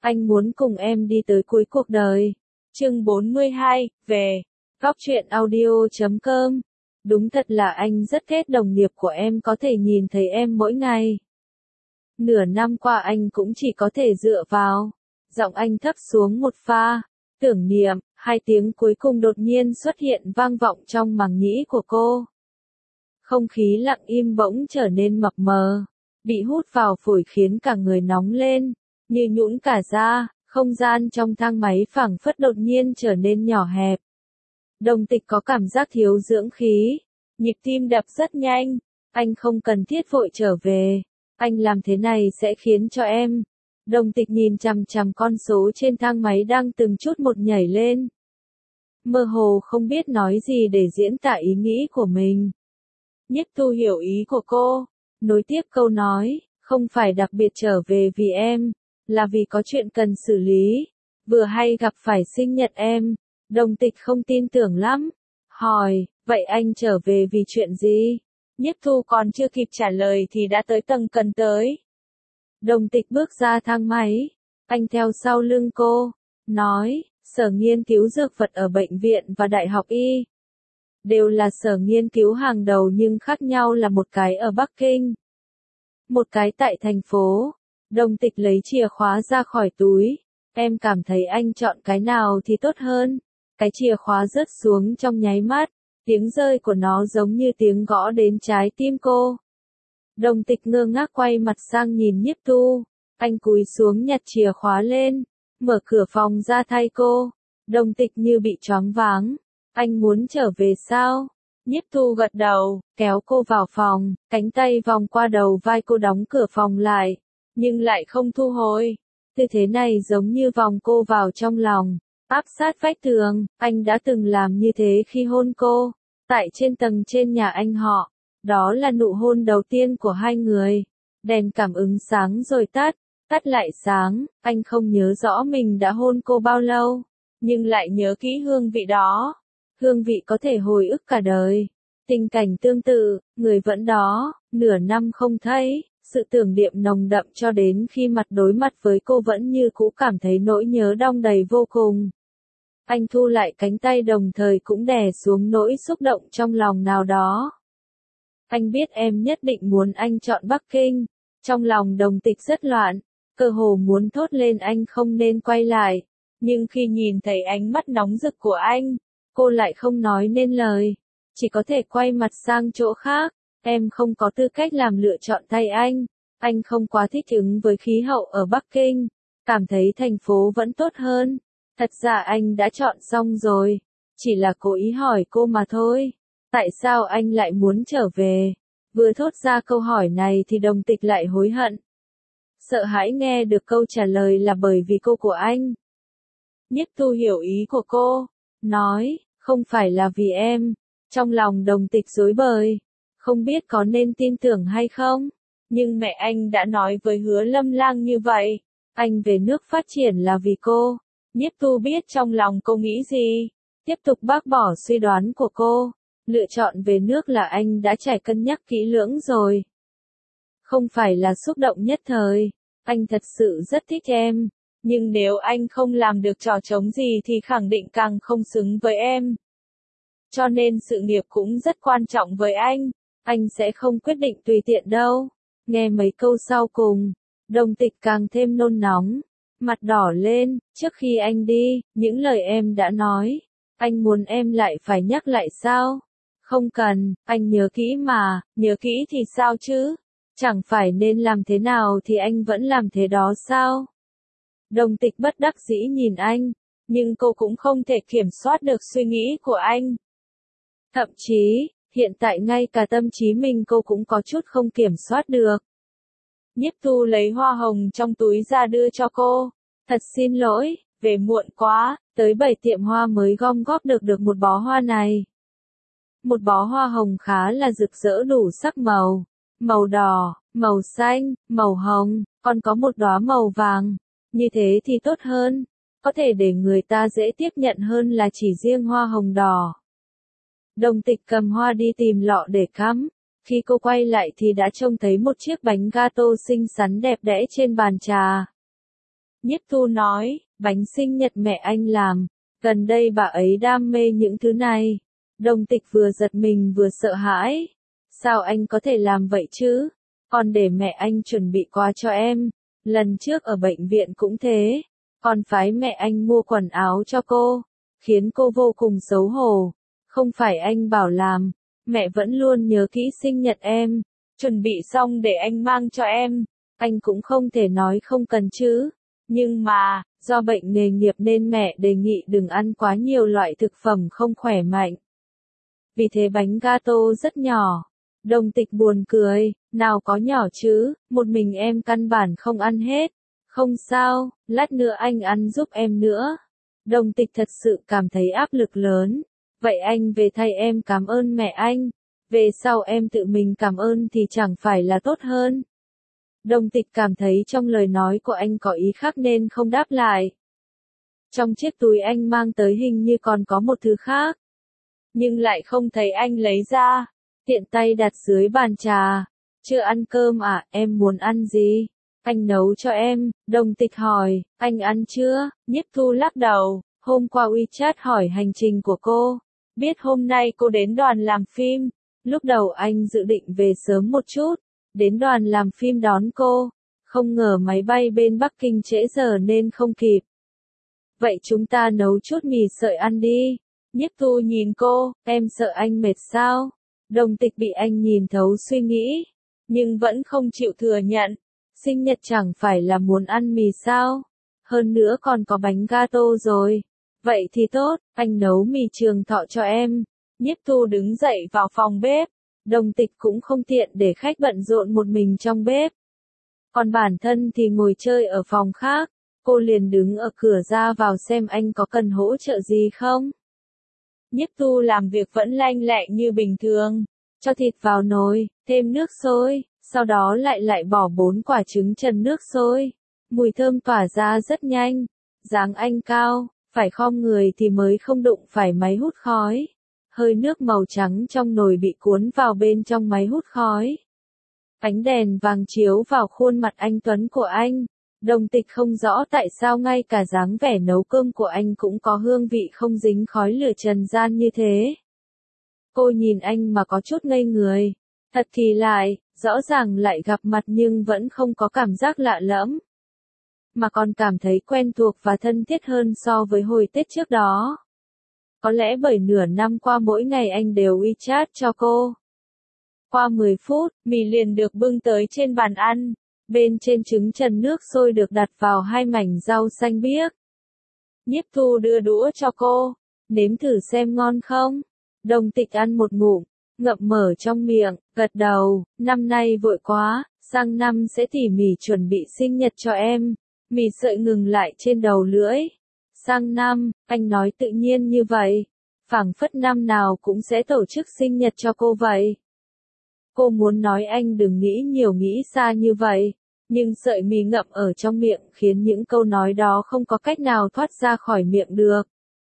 Anh muốn cùng em đi tới cuối cuộc đời. Chương 42, về. Góc truyện audio.com. Đúng thật là anh rất ghét đồng nghiệp của em có thể nhìn thấy em mỗi ngày. Nửa năm qua anh cũng chỉ có thể dựa vào. Giọng anh thấp xuống một pha. Tưởng niệm, hai tiếng cuối cùng đột nhiên xuất hiện vang vọng trong màng nhĩ của cô. Không khí lặng im bỗng trở nên mập mờ. Bị hút vào phổi khiến cả người nóng lên. Như nhũn cả da, không gian trong thang máy phảng phất đột nhiên trở nên nhỏ hẹp. Đồng Tịch có cảm giác thiếu dưỡng khí. Nhịp tim đập rất nhanh. Anh không cần thiết vội trở về. Anh làm thế này sẽ khiến cho em. Đồng Tịch nhìn chằm chằm con số trên thang máy đang từng chút một nhảy lên. Mơ hồ không biết nói gì để diễn tả ý nghĩ của mình. Nhiếp Thu hiểu ý của cô. Nối tiếp câu nói, không phải đặc biệt trở về vì em, là vì có chuyện cần xử lý. Vừa hay gặp phải sinh nhật em. Đồng Tịch không tin tưởng lắm. Hỏi, vậy anh trở về vì chuyện gì? Nhiếp Thu còn chưa kịp trả lời thì đã tới tầng cần tới. Đồng Tịch bước ra thang máy. Anh theo sau lưng cô. Nói, sở nghiên cứu dược vật ở bệnh viện và đại học Y. Đều là sở nghiên cứu hàng đầu nhưng khác nhau là một cái ở Bắc Kinh. Một cái tại thành phố. Đồng Tịch lấy chìa khóa ra khỏi túi. Em cảm thấy anh chọn cái nào thì tốt hơn. Cái chìa khóa rớt xuống trong nháy mắt. Tiếng rơi của nó giống như tiếng gõ đến trái tim cô. Đồng Tịch ngơ ngác quay mặt sang nhìn Nhiếp Thu. Anh cúi xuống nhặt chìa khóa lên. Mở cửa phòng ra thay cô. Đồng Tịch như bị choáng váng. Anh muốn trở về sao? Nhiếp Thu gật đầu, kéo cô vào phòng, cánh tay vòng qua đầu vai cô đóng cửa phòng lại, nhưng lại không thu hồi. Tư thế này giống như vòng cô vào trong lòng, áp sát vách tường. Anh đã từng làm như thế khi hôn cô, tại trên tầng trên nhà anh họ. Đó là nụ hôn đầu tiên của hai người. Đèn cảm ứng sáng rồi tắt, tắt lại sáng. Anh không nhớ rõ mình đã hôn cô bao lâu, nhưng lại nhớ kỹ hương vị đó. Hương vị có thể hồi ức cả đời. Tình cảnh tương tự, người vẫn đó, nửa năm không thấy, sự tưởng niệm nồng đậm cho đến khi mặt đối mặt với cô vẫn như cũ cảm thấy nỗi nhớ đong đầy vô cùng. Anh thu lại cánh tay đồng thời cũng đè xuống nỗi xúc động trong lòng nào đó. Anh biết em nhất định muốn anh chọn Bắc Kinh. Trong lòng Đồng Tịch rất loạn, cơ hồ muốn thốt lên anh không nên quay lại. Nhưng khi nhìn thấy ánh mắt nóng rực của anh, cô lại không nói nên lời, chỉ có thể quay mặt sang chỗ khác. Em không có tư cách làm lựa chọn thay anh không quá thích ứng với khí hậu ở Bắc Kinh, cảm thấy thành phố vẫn tốt hơn. Thật ra anh đã chọn xong rồi, chỉ là cố ý hỏi cô mà thôi. Tại sao anh lại muốn trở về? Vừa thốt ra câu hỏi này thì Đồng Tịch lại hối hận. Sợ hãi nghe được câu trả lời là bởi vì cô của anh. Nhiếp Thu hiểu ý của cô, nói, không phải là vì em. Trong lòng Đồng Tịch rối bời, không biết có nên tin tưởng hay không. Nhưng mẹ anh đã nói với Hứa Lâm Lang như vậy. Anh về nước phát triển là vì cô. Nhiếp Thu biết trong lòng cô nghĩ gì. Tiếp tục bác bỏ suy đoán của cô. Lựa chọn về nước là anh đã trải cân nhắc kỹ lưỡng rồi. Không phải là xúc động nhất thời. Anh thật sự rất thích em. Nhưng nếu anh không làm được trò trống gì thì khẳng định càng không xứng với em. Cho nên sự nghiệp cũng rất quan trọng với anh sẽ không quyết định tùy tiện đâu. Nghe mấy câu sau cùng, Đồng Tịch càng thêm nôn nóng, mặt đỏ lên. Trước khi anh đi, những lời em đã nói, anh muốn em lại phải nhắc lại sao? Không cần, anh nhớ kỹ mà. Nhớ kỹ thì sao chứ? Chẳng phải nên làm thế nào thì anh vẫn làm thế đó sao? Đồng Tịch bất đắc dĩ nhìn anh, nhưng cô cũng không thể kiểm soát được suy nghĩ của anh. Thậm chí, hiện tại ngay cả tâm trí mình cô cũng có chút không kiểm soát được. Nhiếp Thu lấy hoa hồng trong túi ra đưa cho cô. Thật xin lỗi, về muộn quá, tới 7 tiệm hoa mới gom góp được một bó hoa này. Một bó hoa hồng khá là rực rỡ đủ sắc màu. Màu đỏ, màu xanh, màu hồng, còn có một đóa màu vàng. Như thế thì tốt hơn, có thể để người ta dễ tiếp nhận hơn là chỉ riêng hoa hồng đỏ. Đồng Tịch cầm hoa đi tìm lọ để cắm. Khi cô quay lại thì đã trông thấy một chiếc bánh gato xinh xắn đẹp đẽ trên bàn trà. Nhiếp Thu nói, bánh sinh nhật mẹ anh làm, gần đây bà ấy đam mê những thứ này. Đồng Tịch vừa giật mình vừa sợ hãi. Sao anh có thể làm vậy chứ? Còn để mẹ anh chuẩn bị quà cho em. Lần trước ở bệnh viện cũng thế. Còn phái mẹ anh mua quần áo cho cô. Khiến cô vô cùng xấu hổ. Không phải anh bảo làm. Mẹ vẫn luôn nhớ kỹ sinh nhật em. Chuẩn bị xong để anh mang cho em. Anh cũng không thể nói không cần chứ. Nhưng mà, do bệnh nghề nghiệp nên mẹ đề nghị đừng ăn quá nhiều loại thực phẩm không khỏe mạnh. Vì thế bánh gato rất nhỏ. Đồng Tịch buồn cười, nào có nhỏ chứ, một mình em căn bản không ăn hết. Không sao, lát nữa anh ăn giúp em nữa. Đồng Tịch thật sự cảm thấy áp lực lớn. Vậy anh về thay em cảm ơn mẹ anh. Về sau em tự mình cảm ơn thì chẳng phải là tốt hơn. Đồng Tịch cảm thấy trong lời nói của anh có ý khác nên không đáp lại. Trong chiếc túi anh mang tới hình như còn có một thứ khác. Nhưng lại không thấy anh lấy ra. Tiện tay đặt dưới bàn trà. Chưa ăn cơm à, em muốn ăn gì? Anh nấu cho em, Đồng Tịch hỏi, anh ăn chưa? Nhiếp Thu lắc đầu, hôm qua WeChat hỏi hành trình của cô. Biết hôm nay cô đến đoàn làm phim. Lúc đầu anh dự định về sớm một chút. Đến đoàn làm phim đón cô. Không ngờ máy bay bên Bắc Kinh trễ giờ nên không kịp. Vậy chúng ta nấu chút mì sợi ăn đi. Nhiếp Thu nhìn cô, em sợ anh mệt sao? Đồng Tịch bị anh nhìn thấu suy nghĩ. Nhưng vẫn không chịu thừa nhận. Sinh nhật chẳng phải là muốn ăn mì sao? Hơn nữa còn có bánh gato rồi. Vậy thì tốt, anh nấu mì trường thọ cho em. Nhiếp Thu đứng dậy vào phòng bếp. Đồng Tịch cũng không tiện để khách bận rộn một mình trong bếp. Còn bản thân thì ngồi chơi ở phòng khác. Cô liền đứng ở cửa ra vào xem anh có cần hỗ trợ gì không. Nhiếp Thu làm việc vẫn lanh lẹ như bình thường. Cho thịt vào nồi, thêm nước sôi, sau đó lại bỏ 4 quả trứng trần nước sôi. Mùi thơm tỏa ra rất nhanh. Dáng anh cao, phải khom người thì mới không đụng phải máy hút khói. Hơi nước màu trắng trong nồi bị cuốn vào bên trong máy hút khói. Ánh đèn vàng chiếu vào khuôn mặt anh tuấn của anh. Đồng Tịch không rõ tại sao ngay cả dáng vẻ nấu cơm của anh cũng có hương vị không dính khói lửa trần gian như thế. Cô nhìn anh mà có chút ngây người. Thật kỳ lại, rõ ràng lại gặp mặt nhưng vẫn không có cảm giác lạ lẫm. Mà còn cảm thấy quen thuộc và thân thiết hơn so với hồi Tết trước đó. Có lẽ bởi nửa năm qua mỗi ngày anh đều WeChat cho cô. Qua 10 phút, mì liền được bưng tới trên bàn ăn. Bên trên trứng trần nước sôi được đặt vào 2 mảnh rau xanh biếc. Nhiếp Thu đưa đũa cho cô. Nếm thử xem ngon không? Đồng Tịch ăn một ngụm, ngậm mở trong miệng, gật đầu, năm nay vội quá, sang năm sẽ tỉ mỉ chuẩn bị sinh nhật cho em. Mì sợi ngừng lại trên đầu lưỡi. Sang năm, anh nói tự nhiên như vậy. Phảng phất năm nào cũng sẽ tổ chức sinh nhật cho cô vậy. Cô muốn nói anh đừng nghĩ nhiều nghĩ xa như vậy. Nhưng sợi mì ngậm ở trong miệng khiến những câu nói đó không có cách nào thoát ra khỏi miệng được.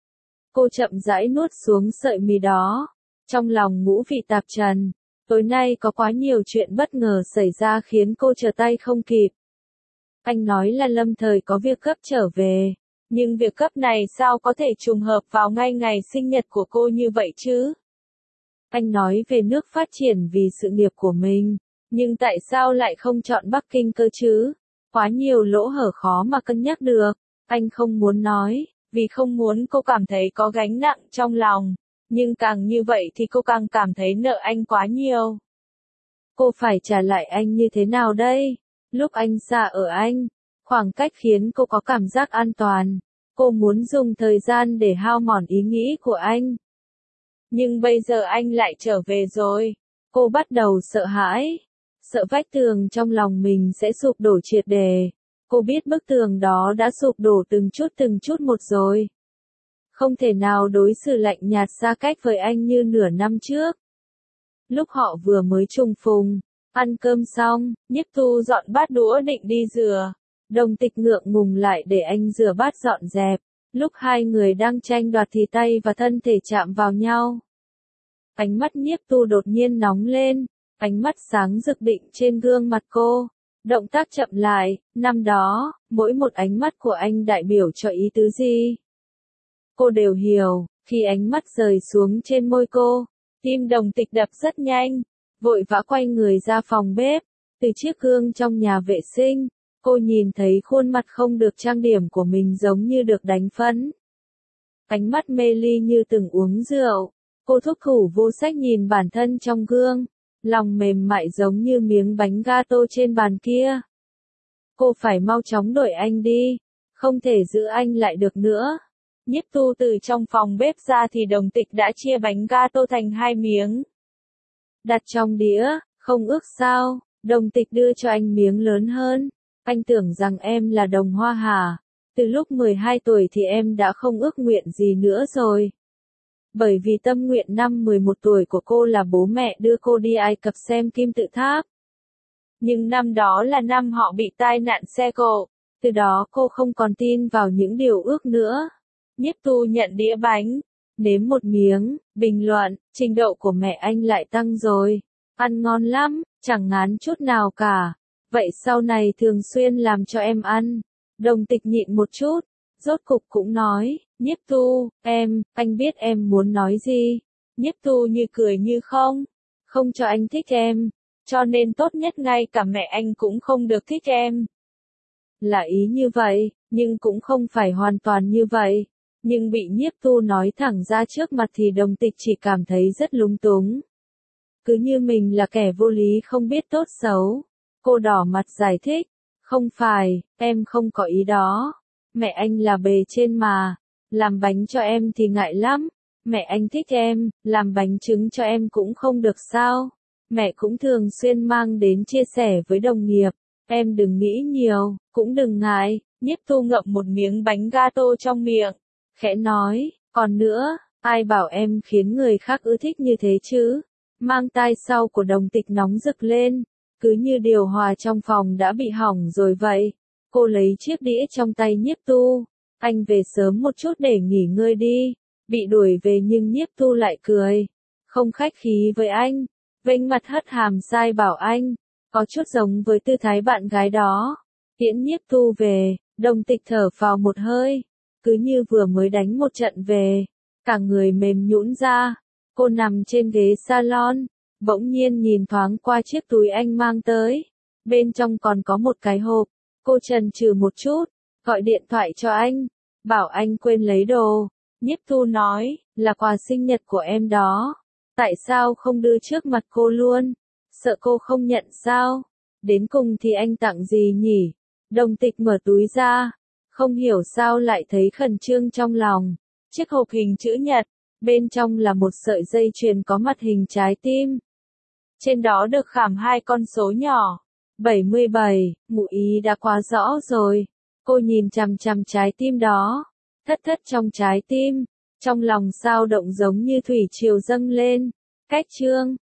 Cô chậm rãi nuốt xuống sợi mì đó. Trong lòng ngũ vị tạp trần. Tối nay có quá nhiều chuyện bất ngờ xảy ra khiến cô trở tay không kịp. Anh nói là lâm thời có việc gấp trở về. Nhưng việc gấp này sao có thể trùng hợp vào ngay ngày sinh nhật của cô như vậy chứ? Anh nói về nước phát triển vì sự nghiệp của mình. Nhưng tại sao lại không chọn Bắc Kinh cơ chứ? Quá nhiều lỗ hở khó mà cân nhắc được. Anh không muốn nói, vì không muốn cô cảm thấy có gánh nặng trong lòng. Nhưng càng như vậy thì cô càng cảm thấy nợ anh quá nhiều. Cô phải trả lại anh như thế nào đây? Lúc anh xa ở anh, khoảng cách khiến cô có cảm giác an toàn. Cô muốn dùng thời gian để hao mòn ý nghĩ của anh. Nhưng bây giờ anh lại trở về rồi. Cô bắt đầu sợ hãi. Sợ vách tường trong lòng mình sẽ sụp đổ triệt để. Cô biết bức tường đó đã sụp đổ từng chút một rồi. Không thể nào đối xử lạnh nhạt xa cách với anh như nửa năm trước. Lúc họ vừa mới trùng phùng, ăn cơm xong, Nhiếp Thu dọn bát đũa định đi rửa. Đồng Tịch ngượng ngùng lại để anh rửa bát dọn dẹp. Lúc hai người đang tranh đoạt thì tay và thân thể chạm vào nhau. Ánh mắt Nhiếp Thu đột nhiên nóng lên. Ánh mắt sáng rực định trên gương mặt cô. Động tác chậm lại, năm đó, mỗi một ánh mắt của anh đại biểu cho ý tứ gì? Cô đều hiểu, khi ánh mắt rời xuống trên môi cô, tim Đồng Tịch đập rất nhanh, vội vã quay người ra phòng bếp, từ chiếc gương trong nhà vệ sinh, cô nhìn thấy khuôn mặt không được trang điểm của mình giống như được đánh phấn. Ánh mắt mê ly như từng uống rượu, cô thúc thủ vô sách nhìn bản thân trong gương, lòng mềm mại giống như miếng bánh gato trên bàn kia. Cô phải mau chóng đuổi anh đi, không thể giữ anh lại được nữa. Nhiếp Tu từ trong phòng bếp ra thì Đồng Tịch đã chia bánh gato thành 2 miếng. Đặt trong đĩa, không ước sao, Đồng Tịch đưa cho anh miếng lớn hơn. Anh tưởng rằng em là Đồng Hoa hả? Từ lúc 12 tuổi thì em đã không ước nguyện gì nữa rồi. Bởi vì tâm nguyện năm 11 tuổi của cô là bố mẹ đưa cô đi Ai Cập xem kim tự tháp. Nhưng năm đó là năm họ bị tai nạn xe cộ, từ đó cô không còn tin vào những điều ước nữa. Nhiếp Tu nhận đĩa bánh, nếm một miếng, bình luận, trình độ của mẹ anh lại tăng rồi, ăn ngon lắm, chẳng ngán chút nào cả. Vậy sau này thường xuyên làm cho em ăn. Đồng Tịch nhịn một chút, rốt cục cũng nói, Nhiếp Tu, anh biết em muốn nói gì. Nhiếp Tu như cười như không cho anh thích em, cho nên tốt nhất ngay cả mẹ anh cũng không được thích em. Là ý như vậy, nhưng cũng không phải hoàn toàn như vậy. Nhưng bị Nhiếp Tu nói thẳng ra trước mặt thì Đồng Tịch chỉ cảm thấy rất lúng túng. Cứ như mình là kẻ vô lý không biết tốt xấu. Cô đỏ mặt giải thích, không phải, em không có ý đó. Mẹ anh là bề trên mà, làm bánh cho em thì ngại lắm. Mẹ anh thích em, làm bánh trứng cho em cũng không được sao. Mẹ cũng thường xuyên mang đến chia sẻ với đồng nghiệp. Em đừng nghĩ nhiều, cũng đừng ngại. Nhiếp Tu ngậm một miếng bánh gato trong miệng, khẽ nói, còn nữa, ai bảo em khiến người khác ưa thích như thế chứ? Mang tai sau của Đồng Tịch nóng rực lên, cứ như điều hòa trong phòng đã bị hỏng rồi vậy. Cô lấy chiếc đĩa trong tay Nhiếp Tu, anh về sớm một chút để nghỉ ngơi đi. Bị đuổi về nhưng Nhiếp Tu lại cười, không khách khí với anh, vênh mặt hất hàm sai bảo anh, có chút giống với tư thái bạn gái đó. Tiễn Nhiếp Tu về, Đồng Tịch thở phào một hơi, cứ như vừa mới đánh một trận về, cả người mềm nhũn ra. Cô nằm trên ghế salon, bỗng nhiên nhìn thoáng qua chiếc túi anh mang tới, bên trong còn có một cái hộp. Cô chần chừ một chút, gọi điện thoại cho anh, bảo anh quên lấy đồ. Nhiếp Tu nói, là quà sinh nhật của em đó. Tại sao không đưa trước mặt cô luôn? Sợ cô không nhận sao? Đến cùng thì anh tặng gì nhỉ? Đồng Tịch mở túi ra, không hiểu sao lại thấy khẩn trương trong lòng. Chiếc hộp hình chữ nhật, bên trong là một sợi dây chuyền có mặt hình trái tim. Trên đó được khảm 2 con số nhỏ. 77, ngụ ý đã quá rõ rồi. Cô nhìn chằm chằm trái tim đó, thất thất trong trái tim, trong lòng sao động giống như thủy triều dâng lên. Cách chương